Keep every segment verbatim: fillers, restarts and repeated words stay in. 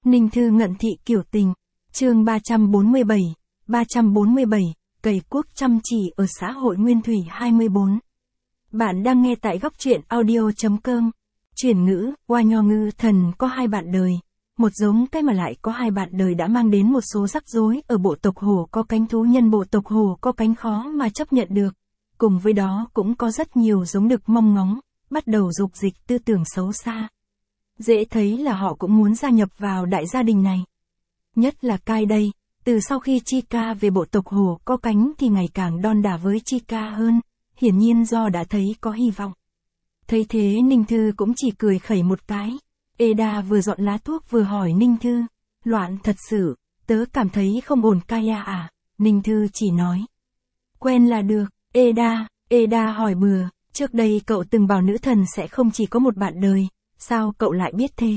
Ninh Thư ngận thị kiểu tình. Chương ba trăm bốn mươi bảy, ba trăm bốn mươi bảy, cày cuốc chăm chỉ ở xã hội Nguyên Thủy hai mươi bốn. Bạn đang nghe tại góc truyện audio.com. Chuyển ngữ, Hoa Nho Ngư Thần có hai bạn đời. Một giống cái mà lại có hai bạn đời đã mang đến một số rắc rối ở bộ tộc hổ có cánh. Thú nhân bộ tộc hổ có cánh khó mà chấp nhận được. Cùng với đó cũng có rất nhiều giống đực mong ngóng, bắt đầu dục dịch tư tưởng xấu xa. Dễ thấy là họ cũng muốn gia nhập vào đại gia đình này. Nhất là Kai đây, từ sau khi Chica về bộ tộc hổ có cánh thì ngày càng đon đả với Chica hơn, hiển nhiên do đã thấy có hy vọng. Thấy thế Ninh Thư cũng chỉ cười khẩy một cái. Eda vừa dọn lá thuốc vừa hỏi Ninh Thư, loạn thật sự, tớ cảm thấy không ổn Kaya à, Ninh Thư chỉ nói. Quen là được, Eda, Eda hỏi bừa, trước đây cậu từng bảo nữ thần sẽ không chỉ có một bạn đời, sao cậu lại biết thế?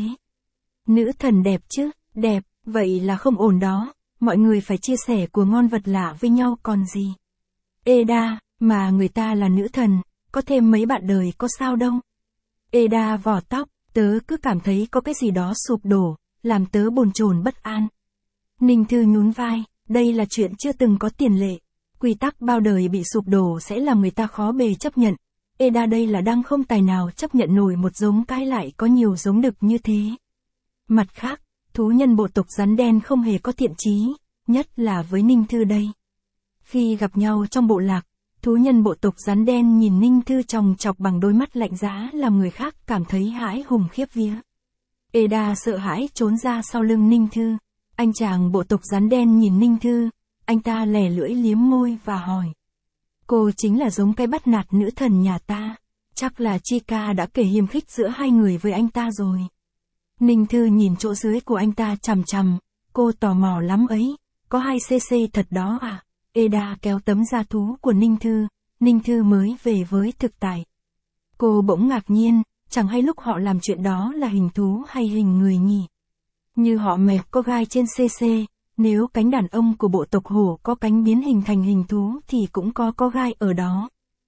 Nữ thần đẹp chứ, đẹp, vậy là không ổn đó, mọi người phải chia sẻ của ngon vật lạ với nhau còn gì. Eda, mà người ta là nữ thần, có thêm mấy bạn đời có sao đâu. Eda vò tóc, tớ cứ cảm thấy có cái gì đó sụp đổ, làm tớ bồn chồn bất an. Ninh Thư nhún vai, đây là chuyện chưa từng có tiền lệ. Quy tắc bao đời bị sụp đổ sẽ làm người ta khó bề chấp nhận. Eda đây là đang không tài nào chấp nhận nổi một giống cái lại có nhiều giống đực như thế. Mặt khác, thú nhân bộ tộc rắn đen không hề có thiện chí, nhất là với Ninh Thư đây. Khi gặp nhau trong bộ lạc, thú nhân bộ tộc rắn đen nhìn Ninh Thư chòng chọc bằng đôi mắt lạnh giá làm người khác cảm thấy hãi hùng khiếp vía. Eda sợ hãi trốn ra sau lưng Ninh Thư. Anh chàng bộ tộc rắn đen nhìn Ninh Thư, anh ta lè lưỡi liếm môi và hỏi. Cô chính là giống cái bắt nạt nữ thần nhà ta, chắc là Chica đã kể hiềm khích giữa hai người với anh ta rồi. Ninh Thư nhìn chỗ dưới của anh ta chằm chằm, cô tò mò lắm ấy, có hai cc thật đó à? Eda kéo tấm da thú của Ninh Thư, Ninh Thư mới về với thực tại. Cô bỗng ngạc nhiên, chẳng hay lúc họ làm chuyện đó là hình thú hay hình người nhỉ? Như họ mẹp có gai trên cc, nếu cánh đàn ông của bộ tộc hổ có cánh biến hình thành hình thú thì cũng có có gai ở đó.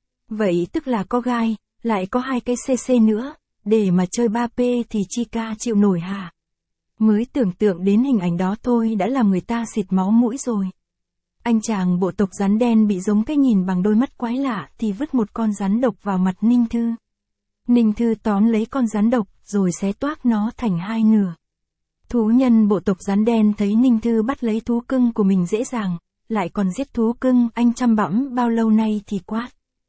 Vậy tức là có gai, lại có hai cái cc nữa, để mà chơi ba P thì Chica chịu nổi hả? Mới tưởng tượng đến hình ảnh đó thôi đã làm người ta xịt máu mũi rồi. Anh chàng bộ tộc rắn đen bị giống cái nhìn bằng đôi mắt quái lạ thì vứt một con rắn độc vào mặt Ninh Thư. Ninh Thư tóm lấy con rắn độc rồi xé toác nó thành hai nửa. Thú nhân bộ tộc rắn đen thấy Ninh Thư bắt lấy thú cưng của mình dễ dàng, lại còn giết thú cưng anh chăm bẵm bao lâu nay thì quát.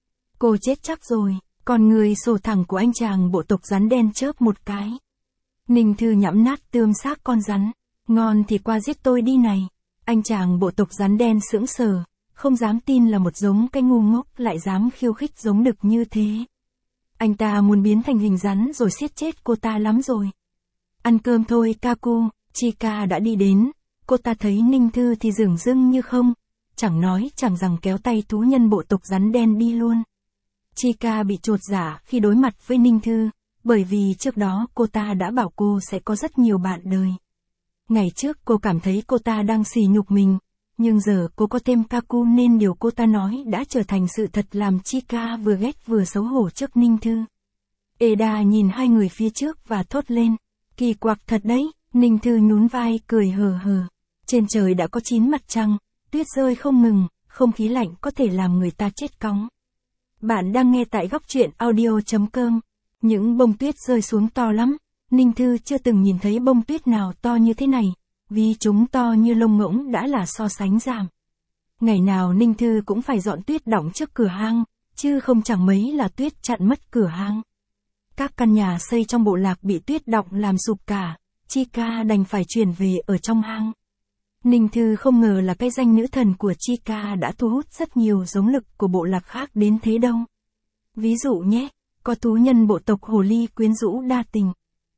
Cô chết chắc rồi, còn người sổ thẳng của anh chàng bộ tộc rắn đen chớp một cái. Ninh Thư nhẫm nát tươm xác con rắn, ngon thì qua giết tôi đi này. Anh chàng bộ tộc rắn đen sững sờ, không dám tin là một giống cái ngu ngốc lại dám khiêu khích giống đực như thế. Anh ta muốn biến thành hình rắn rồi siết chết cô ta lắm rồi. Ăn cơm thôi Kaku, Chica đã đi đến, cô ta thấy Ninh Thư thì dửng dưng như không, chẳng nói chẳng rằng kéo tay thú nhân bộ tộc rắn đen đi luôn. Chica bị chột dạ khi đối mặt với Ninh Thư, bởi vì trước đó cô ta đã bảo cô sẽ có rất nhiều bạn đời. Ngày trước cô cảm thấy cô ta đang sỉ nhục mình, nhưng giờ cô có thêm Kaku nên điều cô ta nói đã trở thành sự thật làm Chica vừa ghét vừa xấu hổ trước Ninh Thư. Eda nhìn hai người phía trước và thốt lên, kỳ quặc thật đấy, Ninh Thư nhún vai cười hờ hờ. Trên trời đã có chín mặt trăng, tuyết rơi không ngừng, không khí lạnh có thể làm người ta chết cóng. Bạn đang nghe tại góc truyện audio.com. Những bông tuyết rơi xuống to lắm. Ninh Thư chưa từng nhìn thấy bông tuyết nào to như thế này, vì chúng to như lông ngỗng đã là so sánh giảm. Ngày nào Ninh Thư cũng phải dọn tuyết đọng trước cửa hang, chứ không chẳng mấy là tuyết chặn mất cửa hang. Các căn nhà xây trong bộ lạc bị tuyết đọng làm sụp cả, Chica đành phải chuyển về ở trong hang. Ninh Thư không ngờ là cái danh nữ thần của Chica đã thu hút rất nhiều giống lực của bộ lạc khác đến thế đâu. Ví dụ nhé, có thú nhân bộ tộc hồ ly quyến rũ đa tình.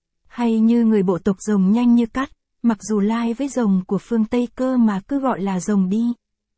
Hay như người bộ tộc rồng nhanh như cắt, mặc dù lai với rồng của phương Tây cơ mà cứ gọi là rồng đi.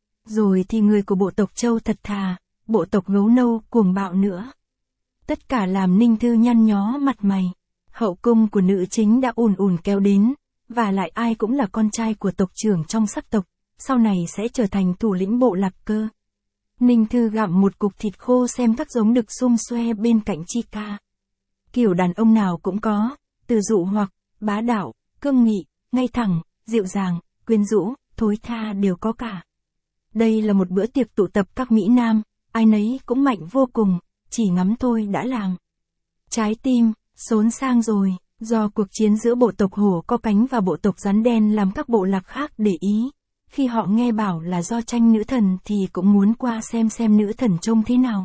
Rồi thì người của bộ tộc trâu thật thà, bộ tộc gấu nâu cuồng bạo nữa. Tất cả làm Ninh Thư nhăn nhó mặt mày. Hậu cung của nữ chính đã ùn ùn kéo đến, và lại ai cũng là con trai của tộc trưởng trong sắc tộc, sau này sẽ trở thành thủ lĩnh bộ lạc cơ. Ninh Thư gặm một cục thịt khô xem các giống đực xum xoe bên cạnh Chica. Kiểu đàn ông nào cũng có, từ dụ hoặc, bá đạo, cương nghị, ngay thẳng, dịu dàng, quyến rũ, thối tha đều có cả. Đây là một bữa tiệc tụ tập các Mỹ Nam, ai nấy cũng mạnh vô cùng, chỉ ngắm thôi đã làm trái tim xốn sang rồi, do cuộc chiến giữa bộ tộc hổ có cánh và bộ tộc rắn đen làm các bộ lạc khác để ý. Khi họ nghe bảo là do tranh nữ thần thì cũng muốn qua xem xem nữ thần trông thế nào.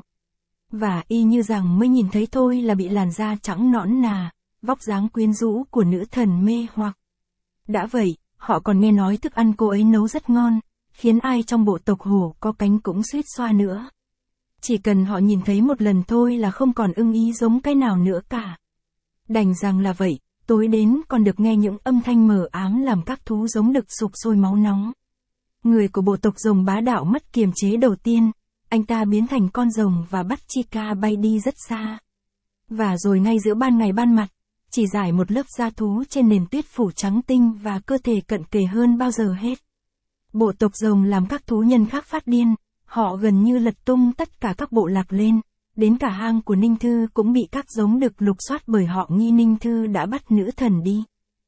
Và y như rằng mới nhìn thấy thôi là bị làn da trắng nõn nà, vóc dáng quyến rũ của nữ thần mê hoặc. Đã vậy, họ còn nghe nói thức ăn cô ấy nấu rất ngon, khiến ai trong bộ tộc hổ có cánh cũng suýt xoa nữa. Chỉ cần họ nhìn thấy một lần thôi là không còn ưng ý giống cái nào nữa cả. Đành rằng là vậy, tối đến còn được nghe những âm thanh mờ ám làm các thú giống đực sục sôi máu nóng. Người của bộ tộc rồng bá đạo mất kiềm chế đầu tiên, anh ta biến thành con rồng và bắt Chica bay đi rất xa. Và rồi ngay giữa ban ngày ban mặt, chỉ rải một lớp da thú trên nền tuyết phủ trắng tinh và cơ thể cận kề hơn bao giờ hết. Bộ tộc rồng làm các thú nhân khác phát điên, họ gần như lật tung tất cả các bộ lạc lên, đến cả hang của Ninh Thư cũng bị các giống đực lục soát bởi họ nghi Ninh Thư đã bắt nữ thần đi.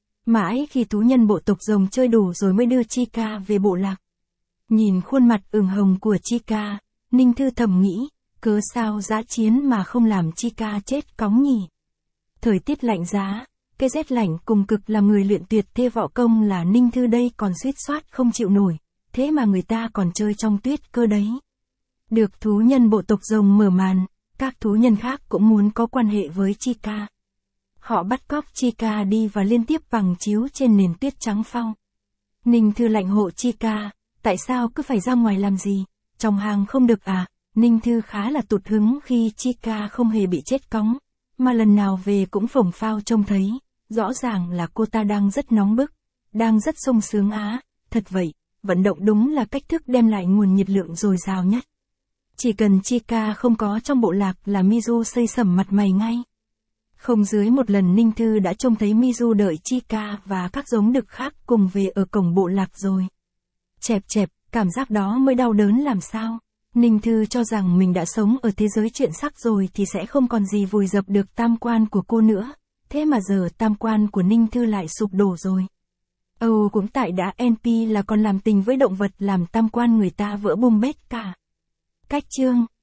Mãi khi thú nhân bộ tộc rồng chơi đủ rồi mới đưa Chica về bộ lạc. Nhìn khuôn mặt ửng hồng của Chica, Ninh Thư thầm nghĩ, cớ sao dã chiến mà không làm Chica chết cóng nhỉ? Thời tiết lạnh giá, cái rét lạnh cùng cực làm người luyện tuyệt thê võ công là Ninh Thư đây còn suýt soát không chịu nổi, thế mà người ta còn chơi trong tuyết cơ đấy. Được thú nhân bộ tộc rồng mở màn, các thú nhân khác cũng muốn có quan hệ với Chica. Họ bắt cóc Chica đi và liên tiếp bằng chiếu trên nền tuyết trắng phau. Ninh Thư lạnh hộ Chica, tại sao cứ phải ra ngoài làm gì, trong hang không được à? Ninh Thư khá là tụt hứng khi Chica không hề bị chết cóng, mà lần nào về cũng phồng phao trông thấy, rõ ràng là cô ta đang rất nóng bức, đang rất sung sướng á, thật vậy, vận động đúng là cách thức đem lại nguồn nhiệt lượng dồi dào nhất. Chỉ cần Chica không có trong bộ lạc là Mizu xây sẩm mặt mày ngay. Không dưới một lần Ninh Thư đã trông thấy Mizu đợi Chica và các giống đực khác cùng về ở cổng bộ lạc rồi. Chẹp chẹp, cảm giác đó mới đau đớn làm sao. Ninh Thư cho rằng mình đã sống ở thế giới chuyện sắc rồi thì sẽ không còn gì vùi dập được tam quan của cô nữa. Thế mà giờ tam quan của Ninh Thư lại sụp đổ rồi. Âu cũng tại đã en pê là còn làm tình với động vật làm tam quan người ta vỡ bung bét cả. Cách chương